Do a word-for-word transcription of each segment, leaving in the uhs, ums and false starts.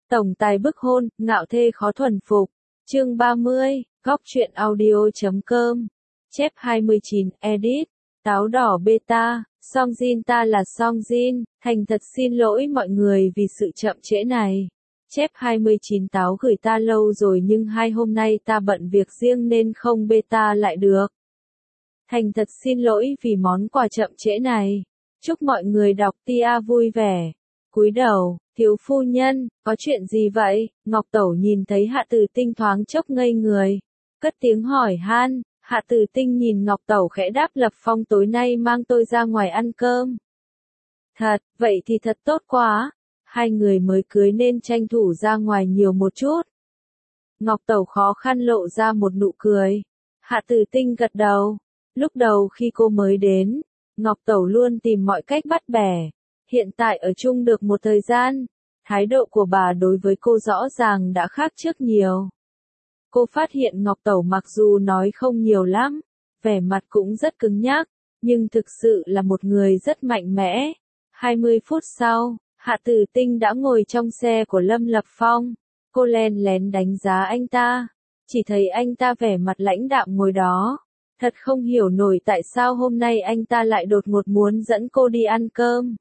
Tổng tài bức hôn, ngạo thê khó thuần phục. Chương ba mươi, góc truyện audio chấm com. Chép hai mươi chín, edit. Táo đỏ beta, Songjin ta là Songjin, thành thật xin lỗi mọi người vì sự chậm trễ này. Chép hai mươi chín táo gửi ta lâu rồi nhưng hai hôm nay ta bận việc riêng nên không beta lại được. Thành thật xin lỗi vì món quà chậm trễ này. Chúc mọi người đọc tia vui vẻ. Cúi đầu, thiếu phu nhân, có chuyện gì vậy? Ngọc Tẩu nhìn thấy Hạ Tử Tinh thoáng chốc ngây người. Cất tiếng hỏi han, Hạ Tử Tinh nhìn Ngọc Tẩu khẽ đáp Lập Phong tối nay mang tôi ra ngoài ăn cơm. Thật, vậy thì thật tốt quá. Hai người mới cưới nên tranh thủ ra ngoài nhiều một chút. Ngọc Tẩu khó khăn lộ ra một nụ cười. Hạ Tử Tinh gật đầu. Lúc đầu khi cô mới đến, Ngọc Tẩu luôn tìm mọi cách bắt bẻ. Hiện tại ở chung được một thời gian, thái độ của bà đối với cô rõ ràng đã khác trước nhiều. Cô phát hiện Ngọc Tẩu mặc dù nói không nhiều lắm, vẻ mặt cũng rất cứng nhắc, nhưng thực sự là một người rất mạnh mẽ. hai mươi phút sau, Hạ Tử Tinh đã ngồi trong xe của Lâm Lập Phong. Cô len lén đánh giá anh ta, chỉ thấy anh ta vẻ mặt lãnh đạm ngồi đó. Thật không hiểu nổi tại sao hôm nay anh ta lại đột ngột muốn dẫn cô đi ăn cơm.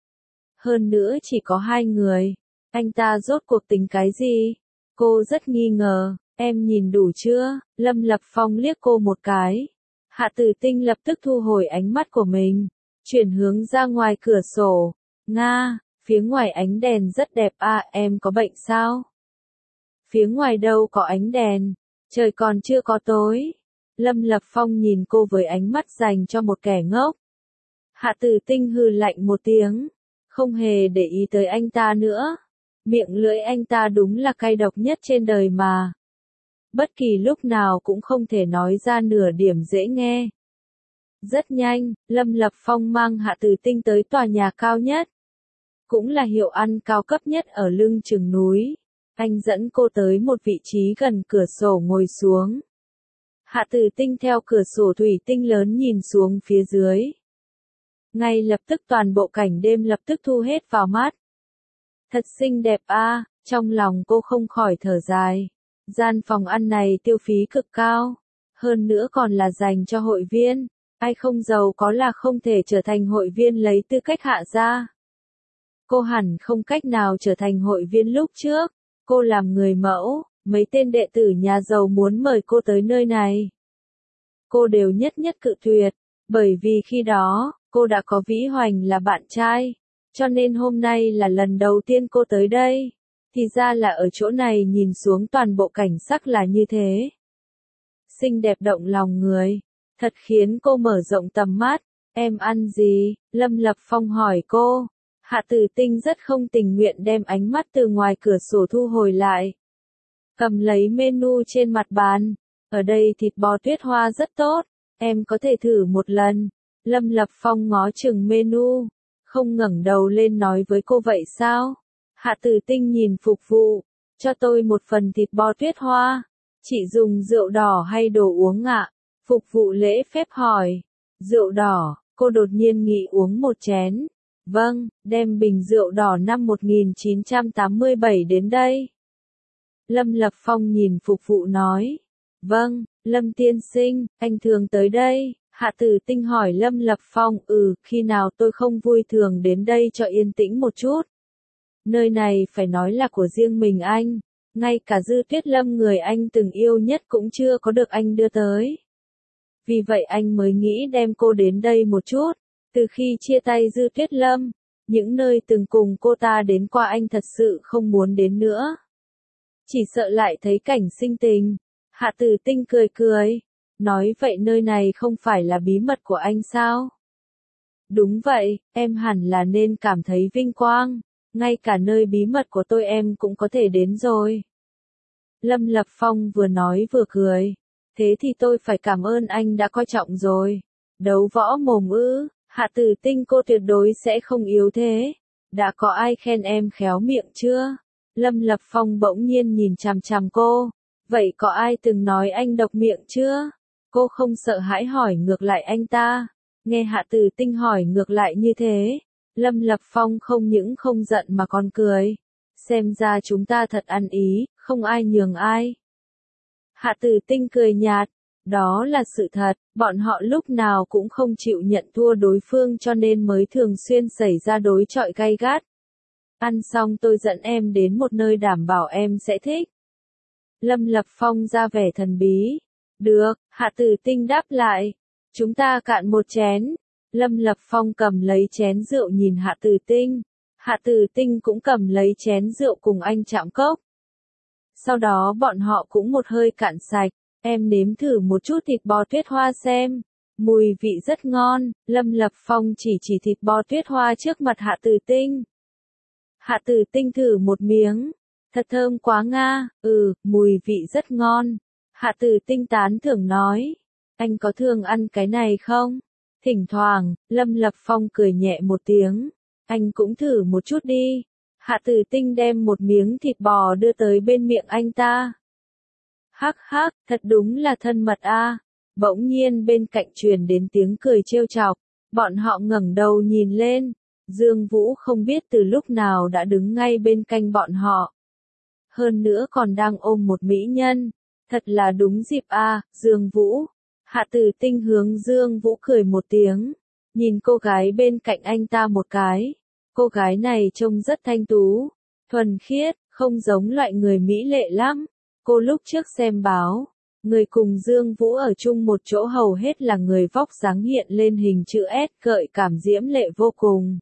Hơn nữa chỉ có hai người, anh ta rốt cuộc tính cái gì? Cô rất nghi ngờ, em nhìn đủ chưa? Lâm Lập Phong liếc cô một cái. Hạ Tử Tinh lập tức thu hồi ánh mắt của mình, chuyển hướng ra ngoài cửa sổ. Nga, phía ngoài ánh đèn rất đẹp à, em có bệnh sao? Phía ngoài đâu có ánh đèn, trời còn chưa có tối. Lâm Lập Phong nhìn cô với ánh mắt dành cho một kẻ ngốc. Hạ Tử Tinh hừ lạnh một tiếng, không hề để ý tới anh ta nữa. Miệng lưỡi anh ta đúng là cay độc nhất trên đời mà. Bất kỳ lúc nào cũng không thể nói ra nửa điểm dễ nghe. Rất nhanh, Lâm Lập Phong mang Hạ Tử Tinh tới tòa nhà cao nhất. Cũng là hiệu ăn cao cấp nhất ở lưng chừng núi. Anh dẫn cô tới một vị trí gần cửa sổ ngồi xuống. Hạ Tử Tinh theo cửa sổ thủy tinh lớn nhìn xuống phía dưới. Ngay lập tức toàn bộ cảnh đêm lập tức thu hết vào mắt. Thật xinh đẹp a, à, trong lòng cô không khỏi thở dài. Gian phòng ăn này tiêu phí cực cao, hơn nữa còn là dành cho hội viên. Ai không giàu có là không thể trở thành hội viên lấy tư cách hạ gia. Cô hẳn không cách nào trở thành hội viên lúc trước. Cô làm người mẫu, mấy tên đệ tử nhà giàu muốn mời cô tới nơi này. Cô đều nhất nhất cự tuyệt, bởi vì khi đó, cô đã có Vĩ Hoành là bạn trai, cho nên hôm nay là lần đầu tiên cô tới đây. Thì ra là ở chỗ này nhìn xuống toàn bộ cảnh sắc là như thế. Xinh đẹp động lòng người, thật khiến cô mở rộng tầm mắt. Em ăn gì? Lâm Lập Phong hỏi cô. Hạ Tử Tinh rất không tình nguyện đem ánh mắt từ ngoài cửa sổ thu hồi lại. Cầm lấy menu trên mặt bàn. Ở đây thịt bò tuyết hoa rất tốt, em có thể thử một lần. Lâm Lập Phong ngó chừng menu, không ngẩng đầu lên nói với cô vậy sao? Hạ Tử Tinh nhìn phục vụ, cho tôi một phần thịt bò tuyết hoa. Chị dùng rượu đỏ hay đồ uống ạ? Phục vụ lễ phép hỏi. Rượu đỏ, cô đột nhiên nghĩ uống một chén. Vâng, đem bình rượu đỏ năm một nghìn chín trăm tám mươi bảy đến đây. Lâm Lập Phong nhìn phục vụ nói. Vâng, Lâm tiên sinh, anh thường tới đây. Hạ Tử Tinh hỏi Lâm Lập Phong, ừ, khi nào tôi không vui thường đến đây cho yên tĩnh một chút. Nơi này phải nói là của riêng mình anh, ngay cả Dư Tuyết Lâm người anh từng yêu nhất cũng chưa có được anh đưa tới. Vì vậy anh mới nghĩ đem cô đến đây một chút. Từ khi chia tay Dư Tuyết Lâm, những nơi từng cùng cô ta đến qua anh thật sự không muốn đến nữa. Chỉ sợ lại thấy cảnh sinh tình. Hạ Tử Tinh cười cười, nói vậy nơi này không phải là bí mật của anh sao? Đúng vậy, em hẳn là nên cảm thấy vinh quang, ngay cả nơi bí mật của tôi em cũng có thể đến rồi. Lâm Lập Phong vừa nói vừa cười, thế thì tôi phải cảm ơn anh đã coi trọng rồi. Đấu võ mồm ư? Hạ Tử Tinh cô tuyệt đối sẽ không yếu thế. Đã có ai khen em khéo miệng chưa? Lâm Lập Phong bỗng nhiên nhìn chằm chằm cô. Vậy có ai từng nói anh độc miệng chưa? Cô không sợ hãi hỏi ngược lại anh ta. Nghe Hạ Tử Tinh hỏi ngược lại như thế, Lâm Lập Phong không những không giận mà còn cười. Xem ra chúng ta thật ăn ý, không ai nhường ai. Hạ Tử Tinh cười nhạt. Đó là sự thật, bọn họ lúc nào cũng không chịu nhận thua đối phương cho nên mới thường xuyên xảy ra đối chọi gay gắt. Ăn xong tôi dẫn em đến một nơi đảm bảo em sẽ thích. Lâm Lập Phong ra vẻ thần bí. Được, Hạ Tử Tinh đáp lại. Chúng ta cạn một chén. Lâm Lập Phong cầm lấy chén rượu nhìn Hạ Tử Tinh. Hạ Tử Tinh cũng cầm lấy chén rượu cùng anh chạm cốc. Sau đó bọn họ cũng một hơi cạn sạch. Em nếm thử một chút thịt bò tuyết hoa xem. Mùi vị rất ngon. Lâm Lập Phong chỉ chỉ thịt bò tuyết hoa trước mặt Hạ Tử Tinh. Hạ Tử Tinh thử một miếng. Thật thơm quá nga, ừ, mùi vị rất ngon. Hạ Tử Tinh tán thưởng nói. Anh có thường ăn cái này không? Thỉnh thoảng, Lâm Lập Phong cười nhẹ một tiếng. Anh cũng thử một chút đi. Hạ Tử Tinh đem một miếng thịt bò đưa tới bên miệng anh ta. Hắc hắc, thật đúng là thân mật a. Bỗng nhiên bên cạnh truyền đến tiếng cười trêu chọc. Bọn họ ngẩng đầu nhìn lên. Dương Vũ không biết từ lúc nào đã đứng ngay bên cạnh bọn họ. Hơn nữa còn đang ôm một mỹ nhân. Thật là đúng dịp a, Dương Vũ. Hạ Tử Tinh hướng Dương Vũ cười một tiếng. Nhìn cô gái bên cạnh anh ta một cái. Cô gái này trông rất thanh tú. Thuần khiết, không giống loại người mỹ lệ lắm. Cô lúc trước xem báo. Người cùng Dương Vũ ở chung một chỗ hầu hết là người vóc dáng hiện lên hình chữ S gợi cảm diễm lệ vô cùng.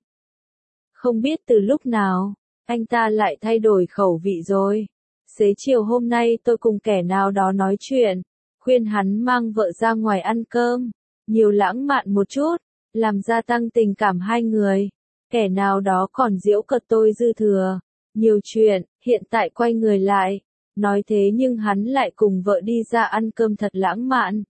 Không biết từ lúc nào, anh ta lại thay đổi khẩu vị rồi. Xế chiều hôm nay tôi cùng kẻ nào đó nói chuyện, khuyên hắn mang vợ ra ngoài ăn cơm, nhiều lãng mạn một chút, làm gia tăng tình cảm hai người. Kẻ nào đó còn giễu cợt tôi dư thừa, nhiều chuyện, hiện tại quay người lại, nói thế nhưng hắn lại cùng vợ đi ra ăn cơm thật lãng mạn.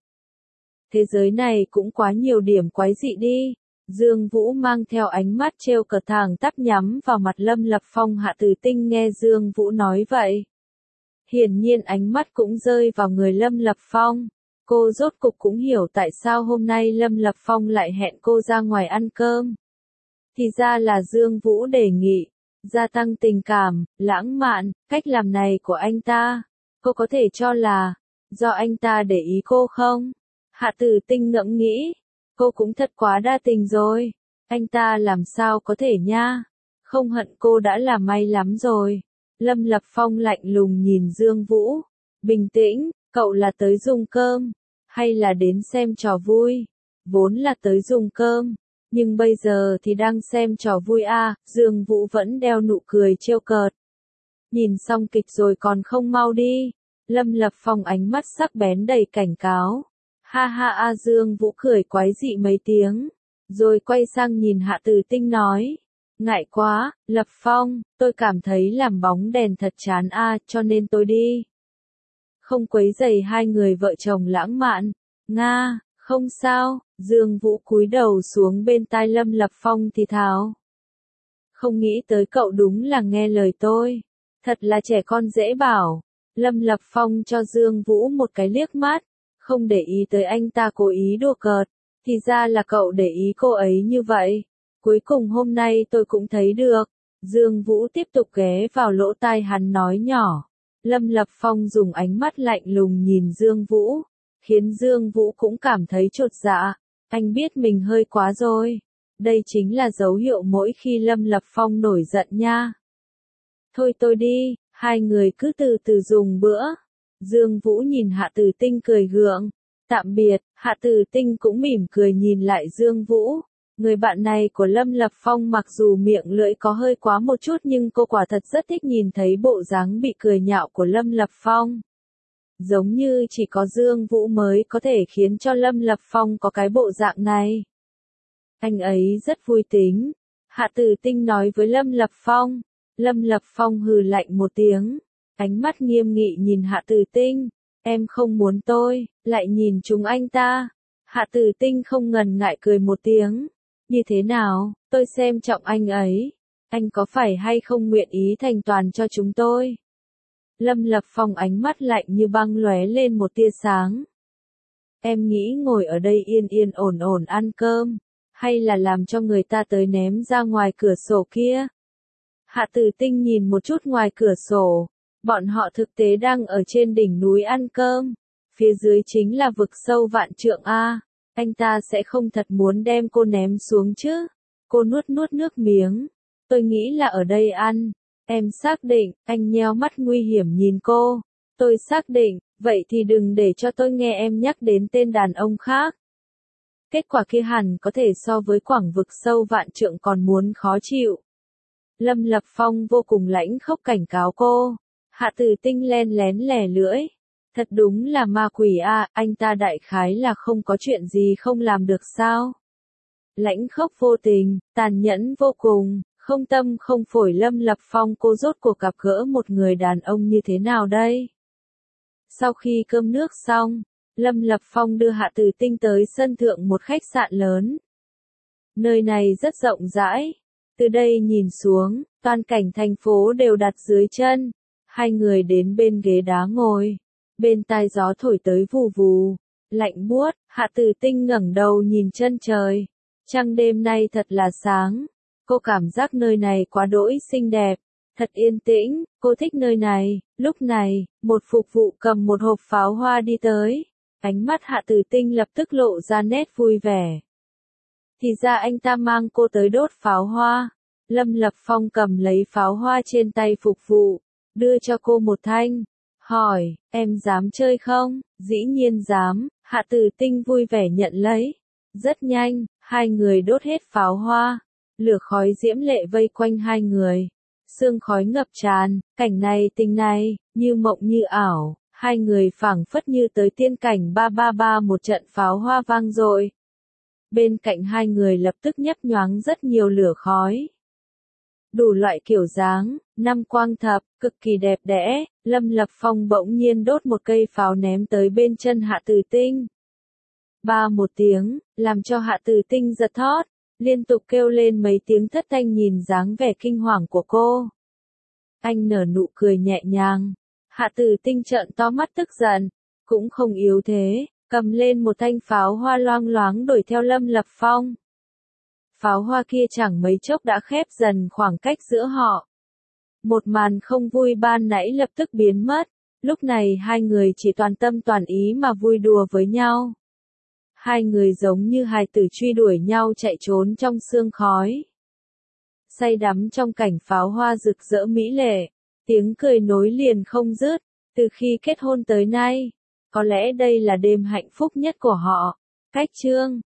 Thế giới này cũng quá nhiều điểm quái dị đi. Dương Vũ mang theo ánh mắt trêu cợt thẳng tắp nhắm vào mặt Lâm Lập Phong. Hạ Tử Tinh nghe Dương Vũ nói vậy. Hiển nhiên ánh mắt cũng rơi vào người Lâm Lập Phong. Cô rốt cục cũng hiểu tại sao hôm nay Lâm Lập Phong lại hẹn cô ra ngoài ăn cơm. Thì ra là Dương Vũ đề nghị, gia tăng tình cảm, lãng mạn, cách làm này của anh ta. Cô có thể cho là, do anh ta để ý cô không? Hạ Tử Tinh ngẫm nghĩ. Cô cũng thật quá đa tình rồi. Anh ta làm sao có thể nha. Không hận cô đã là may lắm rồi. Lâm Lập Phong lạnh lùng nhìn Dương Vũ. Bình tĩnh, cậu là tới dùng cơm. Hay là đến xem trò vui. Vốn là tới dùng cơm. Nhưng bây giờ thì đang xem trò vui à. Dương Vũ vẫn đeo nụ cười trêu cợt. Nhìn xong kịch rồi còn không mau đi. Lâm Lập Phong ánh mắt sắc bén đầy cảnh cáo. Ha ha a Dương Vũ cười quái dị mấy tiếng, rồi quay sang nhìn Hạ Tử Tinh nói, ngại quá, Lập Phong, tôi cảm thấy làm bóng đèn thật chán a, cho nên tôi đi. Không quấy rầy hai người vợ chồng lãng mạn. Nga, không sao, Dương Vũ cúi đầu xuống bên tai Lâm Lập Phong thì thào. Không nghĩ tới cậu đúng là nghe lời tôi, thật là trẻ con dễ bảo. Lâm Lập Phong cho Dương Vũ một cái liếc mắt. Không để ý tới anh ta cố ý đùa cợt, thì ra là cậu để ý cô ấy như vậy. Cuối cùng hôm nay tôi cũng thấy được. Dương Vũ tiếp tục ghé vào lỗ tai hắn nói nhỏ. Lâm Lập Phong dùng ánh mắt lạnh lùng nhìn Dương Vũ, khiến Dương Vũ cũng cảm thấy chột dạ. Anh biết mình hơi quá rồi. Đây chính là dấu hiệu mỗi khi Lâm Lập Phong nổi giận nha. Thôi tôi đi, hai người cứ từ từ dùng bữa. Dương Vũ nhìn Hạ Tử Tinh cười gượng. Tạm biệt, Hạ Tử Tinh cũng mỉm cười nhìn lại Dương Vũ. Người bạn này của Lâm Lập Phong mặc dù miệng lưỡi có hơi quá một chút nhưng cô quả thật rất thích nhìn thấy bộ dáng bị cười nhạo của Lâm Lập Phong. Giống như chỉ có Dương Vũ mới có thể khiến cho Lâm Lập Phong có cái bộ dạng này. Anh ấy rất vui tính. Hạ Tử Tinh nói với Lâm Lập Phong. Lâm Lập Phong hừ lạnh một tiếng. Ánh mắt nghiêm nghị nhìn Hạ Tử Tinh. Em không muốn tôi, lại nhìn chúng anh ta. Hạ Tử Tinh không ngần ngại cười một tiếng. Như thế nào, tôi xem trọng anh ấy. Anh có phải hay không nguyện ý thành toàn cho chúng tôi? Lâm Lập Phong ánh mắt lạnh như băng lóe lên một tia sáng. Em nghĩ ngồi ở đây yên yên ổn ổn ăn cơm, hay là làm cho người ta tới ném ra ngoài cửa sổ kia? Hạ Tử Tinh nhìn một chút ngoài cửa sổ. Bọn họ thực tế đang ở trên đỉnh núi ăn cơm. Phía dưới chính là vực sâu vạn trượng a. Anh ta sẽ không thật muốn đem cô ném xuống chứ. Cô nuốt nuốt nước miếng. Tôi nghĩ là ở đây ăn. Em xác định, anh nheo mắt nguy hiểm nhìn cô. Tôi xác định, vậy thì đừng để cho tôi nghe em nhắc đến tên đàn ông khác. Kết quả kia hẳn có thể so với quảng vực sâu vạn trượng còn muốn khó chịu. Lâm Lập Phong vô cùng lãnh khốc cảnh cáo cô. Hạ Tử Tinh len lén lẻ lưỡi. Thật đúng là ma quỷ a, à, anh ta đại khái là không có chuyện gì không làm được sao? Lãnh khốc vô tình, tàn nhẫn vô cùng, không tâm không phổi. Lâm Lập Phong cô rốt cuộc gặp gỡ một người đàn ông như thế nào đây? Sau khi cơm nước xong, Lâm Lập Phong đưa Hạ Tử Tinh tới sân thượng một khách sạn lớn. Nơi này rất rộng rãi. Từ đây nhìn xuống, toàn cảnh thành phố đều đặt dưới chân. Hai người đến bên ghế đá ngồi. Bên tai gió thổi tới vù vù. Lạnh buốt, Hạ Tử Tinh ngẩng đầu nhìn chân trời. Trăng đêm nay thật là sáng. Cô cảm giác nơi này quá đỗi xinh đẹp. Thật yên tĩnh, cô thích nơi này. Lúc này, một phục vụ cầm một hộp pháo hoa đi tới. Ánh mắt Hạ Tử Tinh lập tức lộ ra nét vui vẻ. Thì ra anh ta mang cô tới đốt pháo hoa. Lâm Lập Phong cầm lấy pháo hoa trên tay phục vụ, đưa cho cô một thanh. Hỏi, em dám chơi không? Dĩ nhiên dám, Hạ Tử Tinh vui vẻ nhận lấy. Rất nhanh, hai người đốt hết pháo hoa. Lửa khói diễm lệ vây quanh hai người. Sương khói ngập tràn, cảnh này tình này, như mộng như ảo. Hai người phảng phất như tới tiên cảnh. Ba ba ba, một trận pháo hoa vang dội. Bên cạnh hai người lập tức nhấp nhoáng rất nhiều lửa khói. Đủ loại kiểu dáng, năm quang thập, cực kỳ đẹp đẽ. Lâm Lập Phong bỗng nhiên đốt một cây pháo ném tới bên chân Hạ Tử Tinh. Ba một tiếng, làm cho Hạ Tử Tinh giật thót, liên tục kêu lên mấy tiếng thất thanh nhìn dáng vẻ kinh hoàng của cô. Anh nở nụ cười nhẹ nhàng. Hạ Tử Tinh trợn to mắt tức giận, cũng không yếu thế, cầm lên một thanh pháo hoa loang loáng đuổi theo Lâm Lập Phong. Pháo hoa kia chẳng mấy chốc đã khép dần khoảng cách giữa họ. Một màn không vui ban nãy lập tức biến mất, lúc này hai người chỉ toàn tâm toàn ý mà vui đùa với nhau. Hai người giống như hài tử truy đuổi nhau chạy trốn trong sương khói. Say đắm trong cảnh pháo hoa rực rỡ mỹ lệ, tiếng cười nối liền không dứt, từ khi kết hôn tới nay. Có lẽ đây là đêm hạnh phúc nhất của họ. Cách chương